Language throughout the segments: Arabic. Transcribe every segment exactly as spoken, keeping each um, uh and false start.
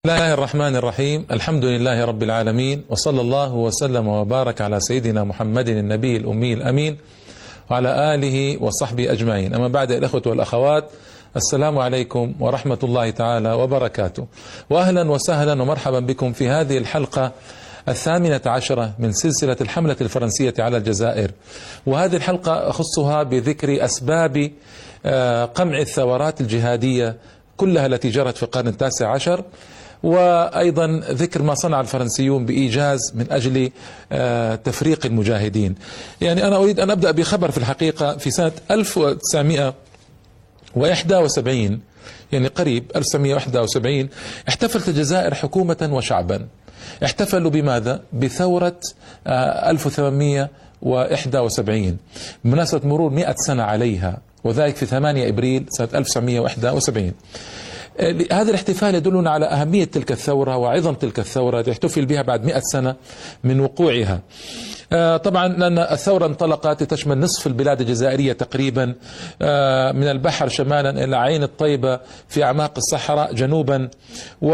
بسم الله الرحمن الرحيم. الحمد لله رب العالمين، وصلى الله وسلم وبارك على سيدنا محمد النبي الأمي الأمين وعلى آله وصحبه أجمعين. أما بعد، الأخوة والأخوات، السلام عليكم ورحمة الله تعالى وبركاته، وأهلا وسهلا ومرحبا بكم في هذه الحلقة الثامنة عشرة من سلسلة الحملة الفرنسية على الجزائر. وهذه الحلقة أخصها بذكر أسباب قمع الثورات الجهادية كلها التي جرت في القرن التاسع عشر، وأيضا ذكر ما صنع الفرنسيون بإيجاز من أجل تفريق المجاهدين. يعني أنا أريد أن أبدأ بخبر في الحقيقة. في سنة ألف وتسعمئة وإحدى وسبعين، يعني قريب ألف وتسعمئة وإحدى وسبعين، احتفلت الجزائر حكومة وشعبا. احتفلوا بماذا؟ بثورة ألف وثمانمئة وإحدى وسبعين بمناسبة مرور مئة سنة عليها، وذلك في ثمانية إبريل سنة ألف وتسعمئة وإحدى وسبعين. هذا الاحتفال يدلنا على أهمية تلك الثورة وعظم تلك الثورة التي احتفل بها بعد مئة سنة من وقوعها. طبعا لأن الثورة انطلقت لتشمل نصف البلاد الجزائرية تقريبا، من البحر شمالا إلى عين الطيبة في أعماق الصحراء جنوبا، و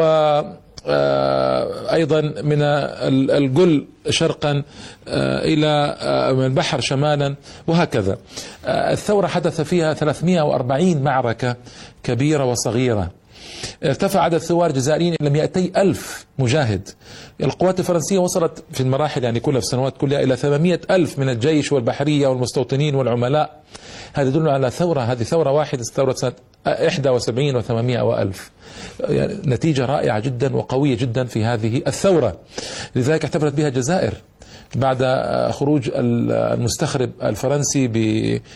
أيضا من الجل شرقا إلى من البحر شمالا، وهكذا. الثورة حدث فيها ثلاثمئة وأربعين معركة كبيرة وصغيرة. ارتفع عدد ثوار جزائريين إلى مئتي ألف مجاهد. القوات الفرنسية وصلت في المراحل يعني كلها في السنوات كلها إلى ثمانمئة ألف من الجيش والبحرية والمستوطنين والعملاء. هذا يدل على ثورة، هذه ثورة واحدة، ثورة سنة إحدى وسبعين وثمانمئة وألف. يعني نتيجة رائعة جدا وقوية جدا في هذه الثورة. لذلك احتفلت بها الجزائر بعد خروج المستخرب الفرنسي ب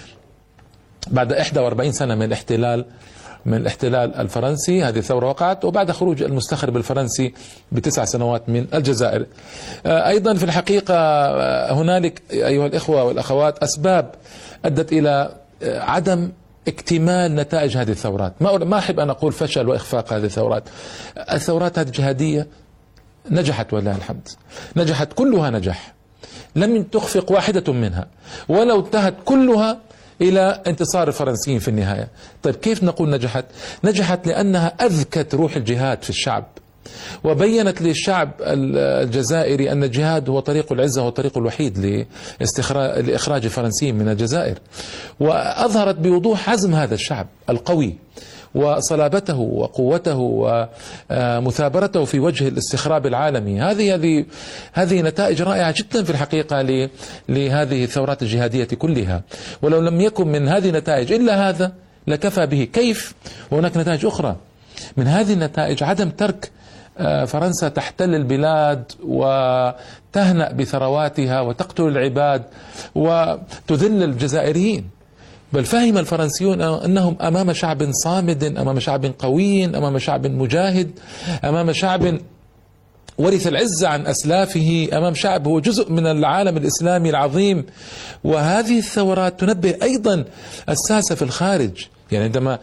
بعد إحدى وأربعين سنة من الاحتلال من الاحتلال الفرنسي. هذه الثورة وقعت وبعد خروج المستخرب الفرنسي بتسع سنوات من الجزائر. أيضا في الحقيقة هنالك أيها الإخوة والأخوات أسباب أدت إلى عدم اكتمال نتائج هذه الثورات. ما ما أحب أن أقول فشل وإخفاق هذه الثورات. الثورات هذه الجهادية نجحت ولله الحمد، نجحت كلها نجح، لم تخفق واحدة منها، ولو انتهت كلها إلى انتصار الفرنسيين في النهاية. طيب كيف نقول نجحت؟ نجحت لأنها أذكت روح الجهاد في الشعب، وبينت للشعب الجزائري أن الجهاد هو طريق العزة والطريق الوحيد لإخراج الفرنسيين من الجزائر، وأظهرت بوضوح عزم هذا الشعب القوي وصلابته وقوته ومثابرته في وجه الاستخراب العالمي. هذه هذه هذه نتائج رائعة جدا في الحقيقة لهذه الثورات الجهادية كلها. ولو لم يكن من هذه النتائج إلا هذا لكفى به. كيف؟ وهناك نتائج أخرى من هذه النتائج: عدم ترك فرنسا تحتل البلاد وتهنأ بثرواتها وتقتل العباد وتذل الجزائريين. بل فهم الفرنسيون أنهم أمام شعب صامد، أمام شعب قوي، أمام شعب مجاهد، أمام شعب ورث العزة عن أسلافه، أمام شعب هو جزء من العالم الإسلامي العظيم. وهذه الثورات تنبه أيضا الساسة في الخارج، يعني عندما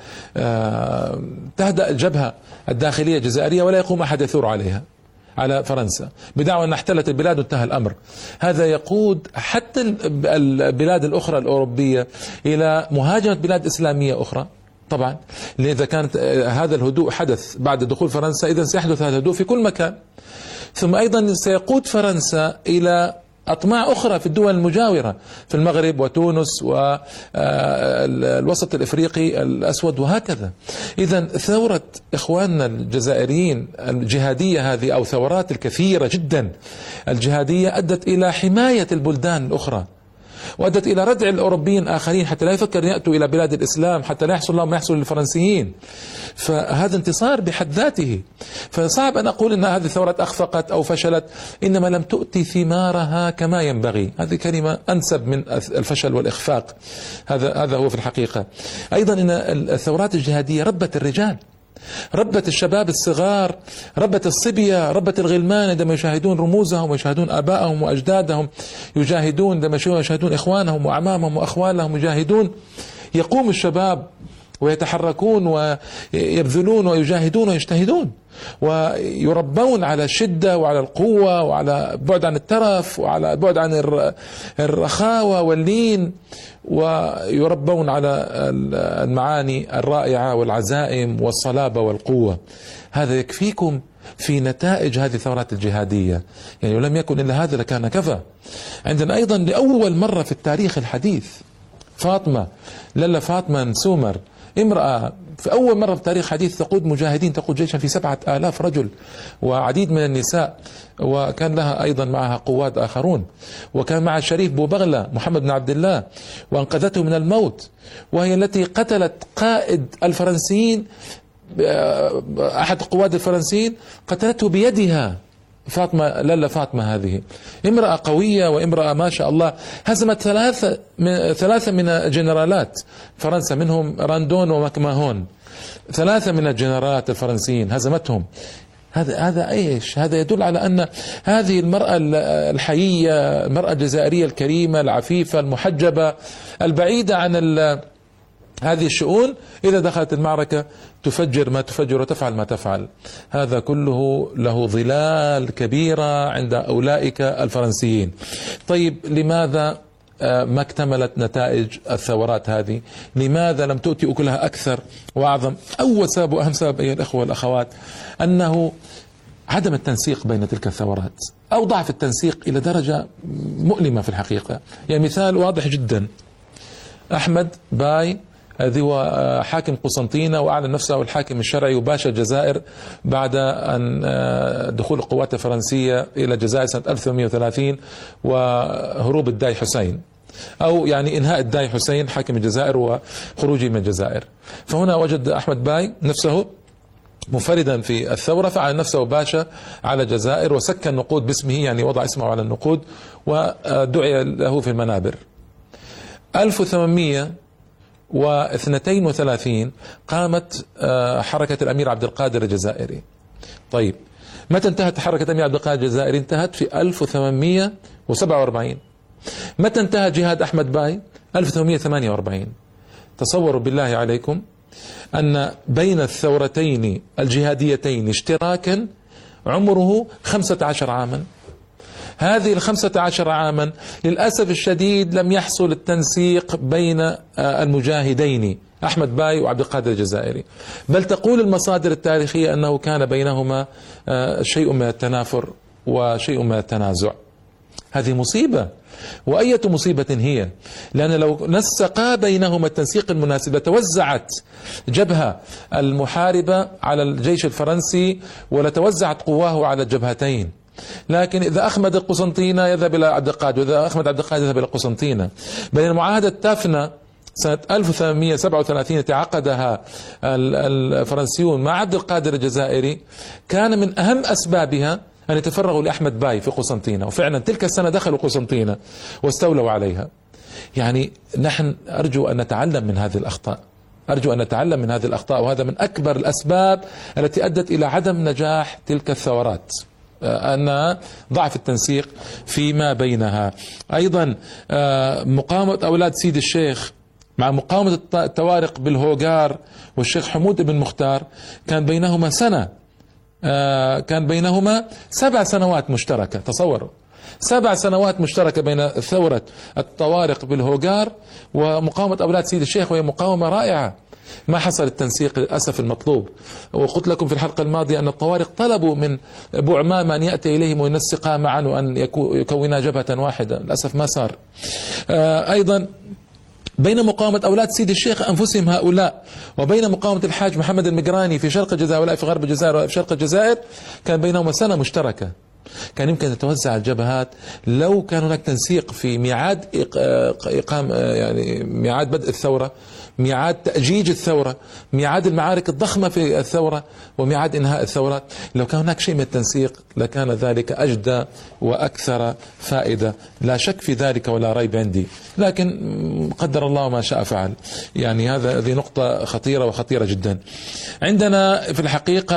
تهدأ الجبهة الداخلية الجزائرية ولا يقوم أحد يثور عليها على فرنسا بدعوى أن احتلت البلاد وانتهى الأمر، هذا يقود حتى البلاد الأخرى الأوروبية إلى مهاجمة بلاد إسلامية أخرى. طبعا إذا كانت هذا الهدوء حدث بعد دخول فرنسا، إذن سيحدث هذا الهدوء في كل مكان. ثم أيضا سيقود فرنسا إلى أطماع أخرى في الدول المجاورة، في المغرب وتونس والوسط الإفريقي الأسود وهكذا. إذن ثورة إخواننا الجزائريين الجهادية هذه، أو ثورات الكثيرة جدا الجهادية، أدت إلى حماية البلدان الأخرى، وأدت إلى ردع الأوروبيين آخرين حتى لا يفكر أن يأتوا إلى بلاد الإسلام، حتى لا يحصل لهم ما يحصل للفرنسيين. فهذا انتصار بحد ذاته. فصعب أن أقول أن هذه الثورات أخفقت أو فشلت، إنما لم تؤتي ثمارها كما ينبغي. هذه كلمة أنسب من الفشل والإخفاق. هذا هذا هو في الحقيقة. أيضا إن الثورات الجهادية ربت الرجال، ربت الشباب الصغار، ربت الصبية، ربت الغلمان عندما يشاهدون رموزهم ويشاهدون آبائهم وأجدادهم يجاهدون، عندما يشاهدون إخوانهم وأعمامهم وأخوالهم يجاهدون، يقوم الشباب ويتحركون ويبذلون ويجاهدون ويجتهدون ويربون على الشدة وعلى القوة وعلى بعد عن الترف وعلى بعد عن الرخاوة واللين، ويربون على المعاني الرائعة والعزائم والصلابة والقوة. هذا يكفيكم في نتائج هذه الثورات الجهادية، يعني ولم يكن إلا هذا لكان كفى. عندنا أيضا لأول مرة في التاريخ الحديث فاطمة للا فاطمة سومر، امرأة في أول مرة في تاريخ حديث تقود مجاهدين، تقود جيشا في سبعة آلاف رجل وعديد من النساء، وكان لها أيضا معها قوات آخرون، وكان مع الشريف بوبغلة محمد بن عبد الله وأنقذته من الموت، وهي التي قتلت قائد الفرنسيين، أحد قوات الفرنسيين قتلته بيدها. فاطمة للا فاطمة هذه امرأة قوية وامرأة ما شاء الله، هزمت ثلاثة من ثلاثة من جنرالات فرنسا، منهم راندون ومكماهون، ثلاثة من الجنرالات الفرنسيين هزمتهم. هذا هذا ايش؟ هذا يدل على ان هذه المرأة الحيية، المرأة الجزائرية الكريمة العفيفة المحجبة البعيدة عن هذه الشؤون، إذا دخلت المعركة تفجر ما تفجر وتفعل ما تفعل. هذا كله له ظلال كبيرة عند أولئك الفرنسيين. طيب لماذا ما اكتملت نتائج الثورات هذه؟ لماذا لم تؤتي أكلها أكثر وأعظم؟ أول سبب وأهم سبب أيها الأخوة والأخوات أنه عدم التنسيق بين تلك الثورات، أو ضعف التنسيق إلى درجة مؤلمة في الحقيقة. يعني مثال واضح جدا، أحمد باي الذي هو حاكم قسنطينة وأعلن نفسه الحاكم الشرعي وباشا الجزائر بعد أن دخول القوات الفرنسية إلى الجزائر سنة ألف وثمانمئة وثلاثين وهروب الداي حسين، أو يعني إنهاء الداي حسين حاكم الجزائر وخروجه من الجزائر. فهنا وجد أحمد باي نفسه منفردا في الثورة، فعل نفسه باشا على الجزائر وسكن النقود باسمه، يعني وضع اسمه على النقود ودعي له في المنابر. ألف وثمانمئة واثنين وثلاثين قامت حركة الأمير عبد القادر الجزائري. طيب متى انتهت حركة الأمير عبد القادر الجزائري؟ انتهت في ألف وثمانمئة وسبعة وأربعين. متى انتهى جهاد أحمد باي؟ ألف وثمانمئة وثمانية وأربعين. تصوروا بالله عليكم أن بين الثورتين الجهاديتين اشتراكا عمره خمسة عشر عاما. هذه الخمسة عشر عاما للأسف الشديد لم يحصل التنسيق بين المجاهدين أحمد باي وعبد القادر الجزائري، بل تقول المصادر التاريخية أنه كان بينهما شيء من التنافر وشيء من التنازع. هذه مصيبة، وأية مصيبة هي، لأن لو نسقا بينهما التنسيق المناسب لتوزعت جبهة المحاربة على الجيش الفرنسي ولتوزعت قواه على الجبهتين. لكن إذا أخمد القسنطينة يذهب إلى عبد القادر، وإذا أخمد عبد القادر يذهب إلى القسنطينة. بين معاهدة تافنا سنة ألف وثمانمئة وسبعة وثلاثين تعقدها الفرنسيون مع عبد القادر الجزائري، كان من أهم أسبابها أن يتفرغوا لأحمد باي في قسنطينة، وفعلا تلك السنة دخلوا قسنطينة واستولوا عليها. يعني نحن أرجو أن نتعلم من هذه الأخطاء، أرجو أن نتعلم من هذه الأخطاء، وهذا من أكبر الأسباب التي أدت إلى عدم نجاح تلك الثورات، أن ضعف التنسيق فيما بينها. أيضا مقاومة أولاد سيد الشيخ مع مقاومة التوارق بالهوغار والشيخ حمود بن مختار كان بينهما سنة، كان بينهما سبع سنوات مشتركة. تصوروا سبع سنوات مشتركة بين ثورة الطوارق بالهوغار ومقاومة أولاد سيد الشيخ، وهي مقاومة رائعة. ما حصل التنسيق للأسف المطلوب. وقلت لكم في الحلقة الماضية أن الطوارق طلبوا من أبو عمامة أن يأتي إليهم وينسقا معا وأن يكونا جبهة واحدة، للأسف ما صار. أيضا بين مقاومة أولاد سيد الشيخ أنفسهم هؤلاء وبين مقاومة الحاج محمد المقراني في شرق الجزائر ولا في غرب الجزائر ولا في شرق الجزائر كان بينهما سنة مشتركة. كان يمكن أن تتوزع الجبهات لو كان هناك تنسيق في ميعاد إقام يعني ميعاد بدء الثورة، ميعاد تأجيج الثورة، ميعاد المعارك الضخمة في الثورة، وميعاد إنهاء الثورة. لو كان هناك شيء من التنسيق لكان ذلك أجدى وأكثر فائدة، لا شك في ذلك ولا ريب عندي. لكن قدر الله ما شاء فعل. يعني هذا هذه نقطة خطيرة وخطيرة جدا. عندنا في الحقيقة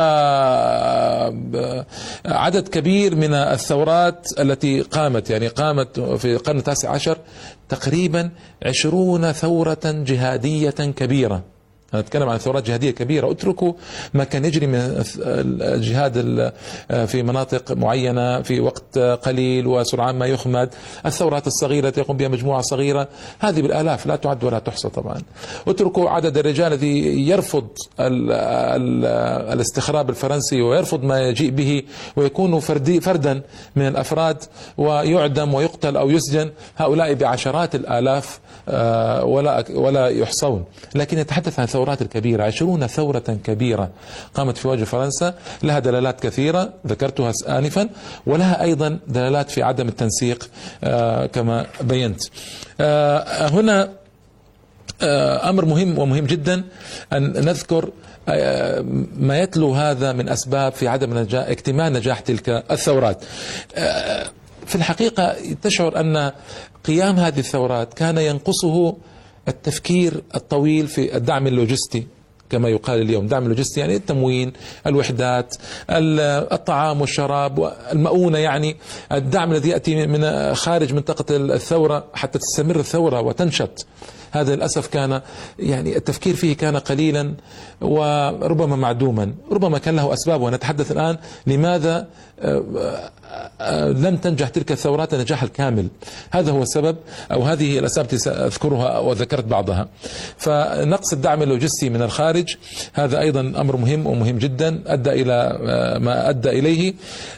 عدد كبير من الثورات التي قامت، يعني قامت في القرن التاسع عشر تقريبا عشرون ثورة جهادية كبيرة أنا أتكلم عن ثورات جهادية كبيرة. اتركوا ما كان يجري من الجهاد في مناطق معينة في وقت قليل وسرعان ما يخمد. الثورات الصغيرة التي يقوم بها مجموعة صغيرة هذه بالآلاف لا تعد ولا تحصى طبعا. اتركوا عدد الرجال الذي يرفض ال ال الاستخراب الفرنسي ويرفض ما يجيء به ويكون فردي فردا من الأفراد ويعدم ويقتل أو يسجن، هؤلاء بعشرات الآلاف ولا ولا يحصون. لكن يتحدث عن الثورات الكبيرة. عشرون ثورة كبيرة قامت في وجه فرنسا، لها دلالات كثيرة ذكرتها آنفا، ولها أيضا دلالات في عدم التنسيق كما بينت. هنا أمر مهم ومهم جدا أن نذكر ما يتلو هذا من أسباب في عدم نجاح اكتمال نجاح تلك الثورات. في الحقيقة تشعر أن قيام هذه الثورات كان ينقصه التفكير الطويل في الدعم اللوجستي كما يقال اليوم. دعم اللوجستي يعني التموين، الوحدات، الطعام والشراب والمؤونة، يعني الدعم الذي يأتي من خارج منطقة الثورة حتى تستمر الثورة وتنشط. هذا للأسف كان يعني التفكير فيه كان قليلا وربما معدوما. ربما كان له أسباب، ونتحدث الآن لماذا لم تنجح تلك الثورات النجاح الكامل. هذا هو السبب، أو هذه الأسباب التي سأذكرها وذكرت بعضها. فنقص الدعم اللوجستي من الخارج هذا أيضا أمر مهم ومهم جدا أدى إلى ما أدى إليه.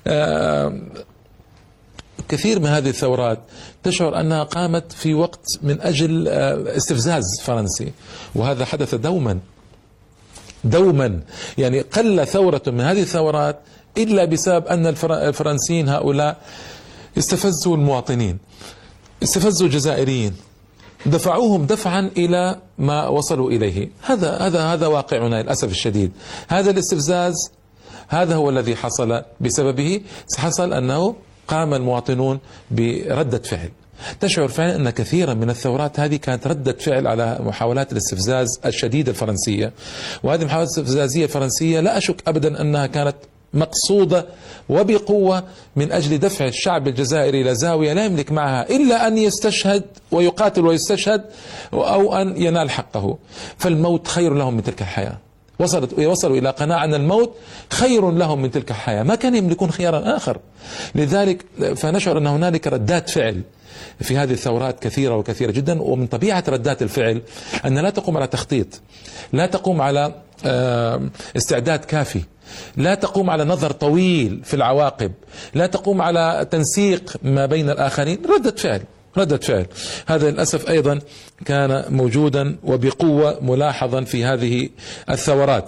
كثير من هذه الثورات تشعر أنها قامت في وقت من أجل استفزاز فرنسي، وهذا حدث دوما دوما. يعني قل ثورة من هذه الثورات إلا بسبب أن الفرنسيين هؤلاء استفزوا المواطنين، استفزوا الجزائريين، دفعوهم دفعا إلى ما وصلوا إليه. هذا هذا هذا واقعنا للأسف الشديد. هذا الاستفزاز هذا هو الذي حصل بسببه حصل أنه قام المواطنون بردة فعل. تشعر فعلا أن كثيرا من الثورات هذه كانت ردة فعل على محاولات الاستفزاز الشديدة الفرنسية. وهذه المحاولات الاستفزازية الفرنسية لا أشك أبدا أنها كانت مقصودة وبقوة من أجل دفع الشعب الجزائري إلى زاوية لا يملك معها إلا أن يستشهد ويقاتل ويستشهد أو أن ينال حقه. فالموت خير لهم من تلك الحياة. وصلت وصلوا إلى قناعة أن الموت خير لهم من تلك الحياة، ما كان يملكون خيارا آخر. لذلك فنشعر أن هنالك ردات فعل في هذه الثورات كثيرة وكثيرة جدا. ومن طبيعة ردات الفعل أن لا تقوم على تخطيط، لا تقوم على استعداد كافي، لا تقوم على نظر طويل في العواقب، لا تقوم على تنسيق ما بين الآخرين. ردة فعل ردة فعل. هذا للأسف أيضا كان موجودا وبقوة ملاحظا في هذه الثورات.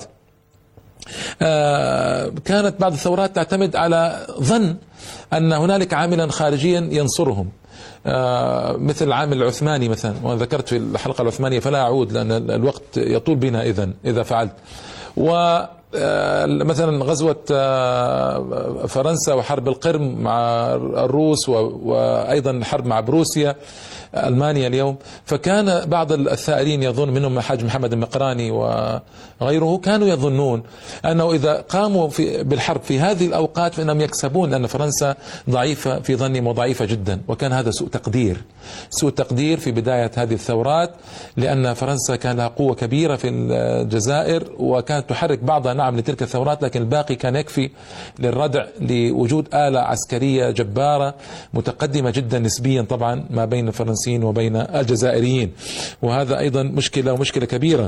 آه كانت بعض الثورات تعتمد على ظن أن هنالك عاملا خارجيا ينصرهم، آه مثل العامل العثماني مثلا، وأنا ذكرت في الحلقة العثمانية فلا أعود لأن الوقت يطول بنا إذن إذا فعلت. و مثلا غزوة فرنسا وحرب القرم مع الروس، وأيضا الحرب مع بروسيا ألمانيا اليوم. فكان بعض الثائرين يظن، منهم الحاج محمد المقراني وغيره، كانوا يظنون أنه إذا قاموا في بالحرب في هذه الأوقات فإنهم يكسبون، لأن فرنسا ضعيفة في ظنهم وضعيفة جدا. وكان هذا سوء تقدير سوء تقدير في بداية هذه الثورات، لأن فرنسا كان لها قوة كبيرة في الجزائر وكانت تحرك بعضها نعم لتلك الثورات، لكن الباقي كان يكفي للردع لوجود آلة عسكرية جبارة متقدمة جدا نسبيا طبعا ما بين الفرنسيين وبين الجزائريين. وهذا أيضا مشكلة ومشكلة كبيرة.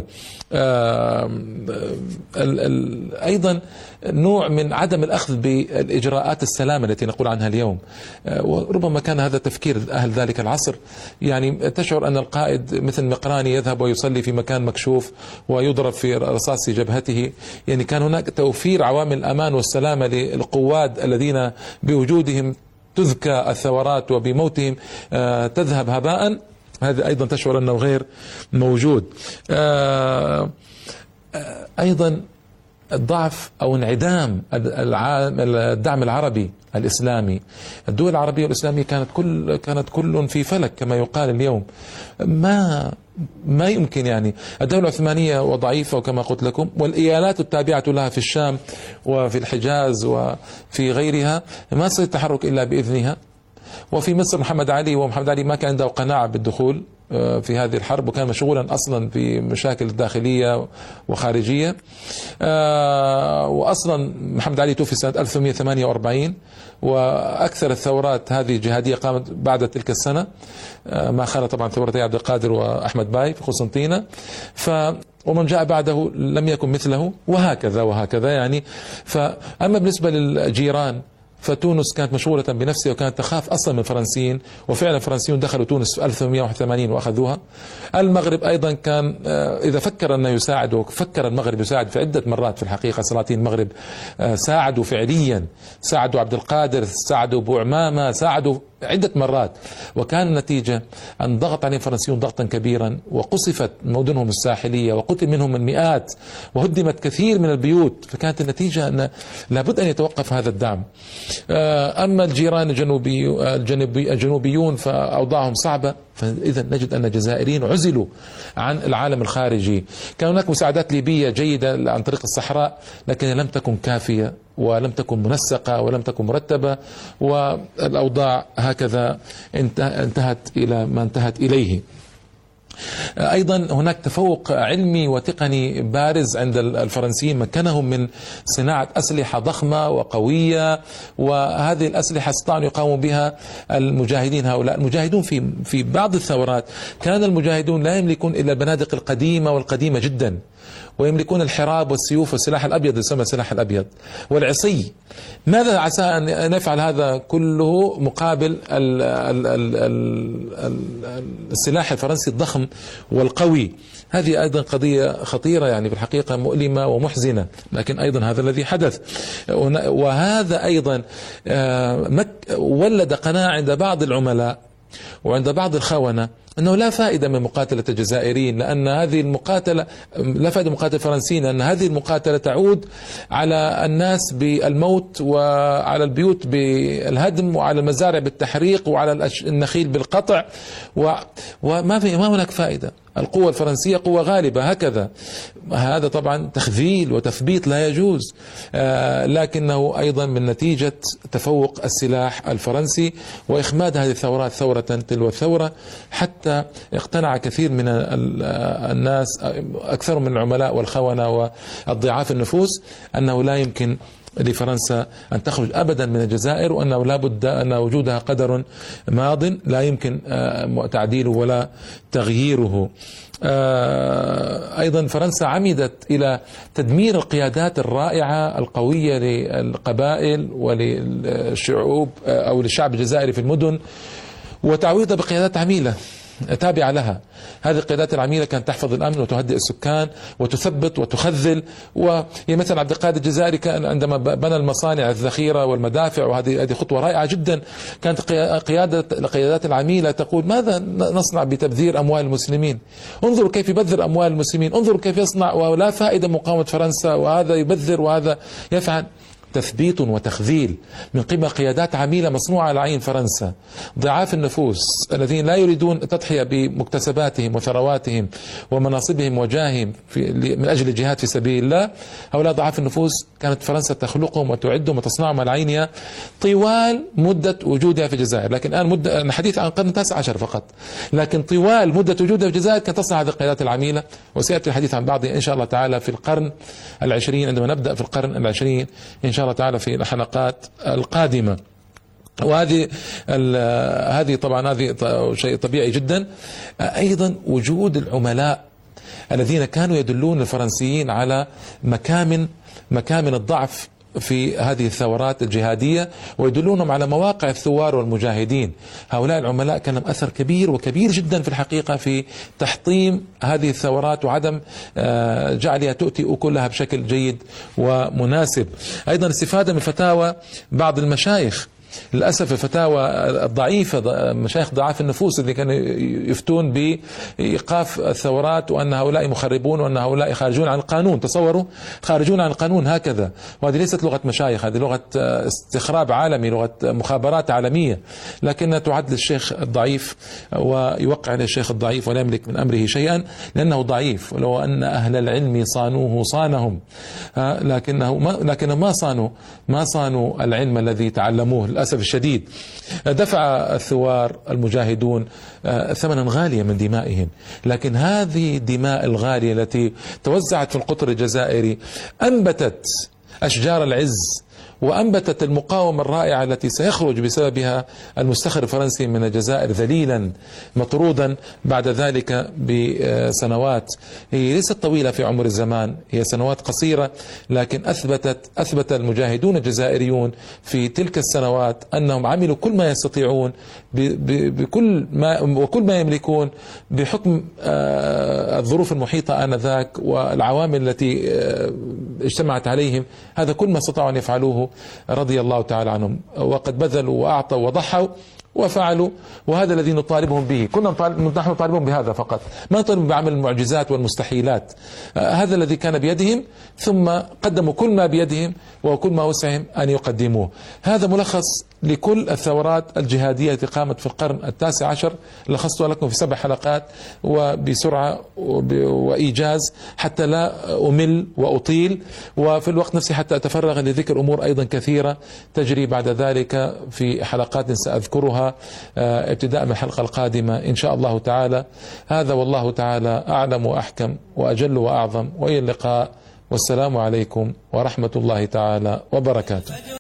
أيضا نوع من عدم الأخذ بالإجراءات السلامة التي نقول عنها اليوم، وربما كان هذا تفكير أهل ذلك العصر. يعني تشعر أن القائد مثل مقراني يذهب ويصلي في مكان مكشوف ويضرب في رصاص جبهته. يعني كان هناك توفير عوامل الأمان والسلامة للقواد الذين بوجودهم تذكى الثورات وبموتهم تذهب هباء. هذا أيضا تشعر أنه غير موجود. أيضا الضعف أو انعدام الدعم العربي الإسلامي. الدول العربية والإسلامية كانت كل كانت كل في فلك كما يقال اليوم. ما ما يمكن، يعني الدولة العثمانية وضعيفة وكما قلت لكم، والإيالات التابعة لها في الشام وفي الحجاز وفي غيرها ما سيتحرك إلا بإذنها. وفي مصر محمد علي، ومحمد علي ما كان عنده قناعة بالدخول في هذه الحرب، وكان مشغولا أصلا في مشاكل داخلية وخارجية. وأصلا محمد علي توفي سنة ألف وثمانمئة وثمانية وأربعين، وأكثر الثورات هذه الجهادية قامت بعد تلك السنة، ما خلا طبعا ثورتي عبد القادر وأحمد باي في قسنطينة. ف ومن جاء بعده لم يكن مثله، وهكذا وهكذا يعني. فأما بالنسبة للجيران، فتونس كانت مشغولة بنفسها وكانت تخاف أصلا من الفرنسيين، وفعلا الفرنسيون دخلوا تونس في ألف وثمانمئة وواحد وثمانين وأخذوها. المغرب أيضا كان إذا فكر أنه يساعد، وفكر المغرب يساعد في عدة مرات في الحقيقة، سلاطين المغرب ساعدوا فعليا، ساعدوا عبد القادر، ساعدوا أبو عمامة، ساعدوا عدة مرات، وكان النتيجة أن ضغط عليهم الفرنسيون ضغطا كبيرا، وقصفت مدنهم الساحلية، وقتل منهم المئات، وهدمت كثير من البيوت. فكانت النتيجة أن لابد أن يتوقف هذا الدعم. أما الجيران الجنوبي الجنوبي الجنوبيون فأوضاعهم صعبة، فإذا نجد أن الجزائريين عزلوا عن العالم الخارجي. كان هناك مساعدات ليبية جيدة عن طريق الصحراء، لكن لم تكن كافية، ولم تكن منسقة، ولم تكن مرتبة، والأوضاع هكذا انتهت إلى ما انتهت إليه. أيضا هناك تفوق علمي وتقني بارز عند الفرنسيين، مكنهم من صناعة أسلحة ضخمة وقوية، وهذه الأسلحة استطاعوا أن يقاوموا بها المجاهدين. هؤلاء المجاهدون في في بعض الثورات كان المجاهدون لا يملكون إلا البنادق القديمة والقديمة جدا، ويملكون الحراب والسيوف والسلاح الأبيض يسمى السلاح الأبيض والعصي. ماذا عسى أن نفعل هذا كله مقابل ال ال ال ال السلاح الفرنسي الضخم والقوي؟ هذه أيضا قضية خطيرة يعني بالحقيقة، مؤلمة ومحزنة، لكن أيضا هذا الذي حدث. وهذا أيضا ولد قناعة عند بعض العملاء وعند بعض الخونة أنه لا فائدة من مقاتلة الجزائريين، لأن هذه المقاتلة لا فائدة من مقاتلة الفرنسيين، لأن هذه المقاتلة تعود على الناس بالموت، وعلى البيوت بالهدم، وعلى المزارع بالتحريق، وعلى النخيل بالقطع، وما في ما هناك فائدة. القوة الفرنسية قوة غالبة هكذا. هذا طبعا تخذيل وتثبيت لا يجوز، آه لكنه أيضا من نتيجة تفوق السلاح الفرنسي وإخماد هذه الثورات ثورة تلو الثورة، حتى اقتنع كثير من الناس، أكثر من العملاء والخونة والضعاف النفوس، أنه لا يمكن لفرنسا أن تخرج أبدا من الجزائر، وأنه لا بد أن وجودها قدر ماض لا يمكن تعديله ولا تغييره. أيضا فرنسا عمدت إلى تدمير القيادات الرائعة القوية للقبائل وللشعوب أو للشعب الجزائري في المدن، وتعويضها بقيادات عميلة تابعة لها. هذه القيادات العميلة كانت تحفظ الأمن وتهدئ السكان وتثبت وتخذل. ومثلا عبد القادر الجزائري كان عندما بنى المصانع الذخيرة والمدافع، وهذه هذه خطوة رائعة جدا، كانت قيادة القيادات العميلة تقول ماذا نصنع بتبذير أموال المسلمين؟ انظروا كيف يبذر أموال المسلمين، انظروا كيف يصنع ولا فائدة مقاومة فرنسا، وهذا يبذر وهذا يفعل. تثبيت وتخذيل من قبل قيادات عميلة مصنوعة على عين فرنسا. ضعاف النفوس الذين لا يريدون التضحية بمكتسباتهم وثرواتهم ومناصبهم وجاههم من أجل الجهاد في سبيل الله، هؤلاء ضعاف النفوس كانت فرنسا تخلقهم وتعدهم وتصنعهم على عينها طوال مدة وجودها في الجزائر. لكن الآن مدة الحديث عن القرن التاسع عشر فقط، لكن طوال مدة وجودها في الجزائر كانت تصنع هذه القيادات العميلة. وسيأتي الحديث عن بعضها إن شاء الله تعالى في القرن العشرين، عندما نبدأ في القرن العشرين إن شاء الله تعالى في الحلقات القادمة. وهذه هذه طبعا هذه شيء طبيعي جدا. أيضا وجود العملاء الذين كانوا يدلون الفرنسيين على مكامن مكامن الضعف في هذه الثورات الجهادية، ويدلونهم على مواقع الثوار والمجاهدين. هؤلاء العملاء كان لهم أثر كبير وكبير جدا في الحقيقة في تحطيم هذه الثورات وعدم جعلها تؤتي أكلها بشكل جيد ومناسب. أيضا الاستفادة من فتاوى بعض المشايخ، للأسف الفتاوى الضعيفة، مشايخ ضعاف النفوس اللي كانوا يفتون بإيقاف الثورات وأن هؤلاء مخربون وأن هؤلاء خارجون عن القانون. تصوروا خارجون عن القانون هكذا، وهذه ليست لغة مشايخ، هذه لغة استخراب عالمي، لغة مخابرات عالمية، لكنها تعد للشيخ الضعيف ويوقع على الشيخ الضعيف ولا يملك من أمره شيئا لأنه ضعيف. ولو أن أهل العلم صانوه صانهم، لكنه ما لكن ما صانوا ما صانوا العلم الذي تعلموه. للأسف للأسف الشديد. دفع الثوار المجاهدون ثمنا غاليا من دمائهم، لكن هذه الدماء الغالية التي توزعت في القطر الجزائري أنبتت أشجار العز وأنبتت المقاومة الرائعة التي سيخرج بسببها المستخرج الفرنسي من الجزائر ذليلا مطرودا بعد ذلك بسنوات هي ليست طويلة في عمر الزمان، هي سنوات قصيرة، لكن أثبتت أثبت المجاهدون الجزائريون في تلك السنوات أنهم عملوا كل ما يستطيعون بكل ما وكل ما يملكون بحكم الظروف المحيطة آنذاك والعوامل التي اجتمعت عليهم. هذا كل ما استطاعوا أن يفعلوه رضي الله تعالى عنهم، وقد بذلوا وأعطوا وضحوا وفعلوا، وهذا الذي نطالبهم به. كنا نحن نطالبهم بهذا فقط، ما نطالبهم بعمل المعجزات والمستحيلات. هذا الذي كان بيدهم، ثم قدموا كل ما بيدهم وكل ما وسعهم أن يقدموه. هذا ملخص لكل الثورات الجهادية التي قامت في القرن التاسع عشر، لخصتها لكم في سبع حلقات وبسرعة وإيجاز حتى لا أمل وأطيل، وفي الوقت نفسه حتى أتفرغ لذكر أمور أيضا كثيرة تجري بعد ذلك في حلقات سأذكرها ابتداء من الحلقة القادمة إن شاء الله تعالى. هذا والله تعالى أعلم وأحكم وأجل وأعظم، وإلى اللقاء، والسلام عليكم ورحمة الله تعالى وبركاته.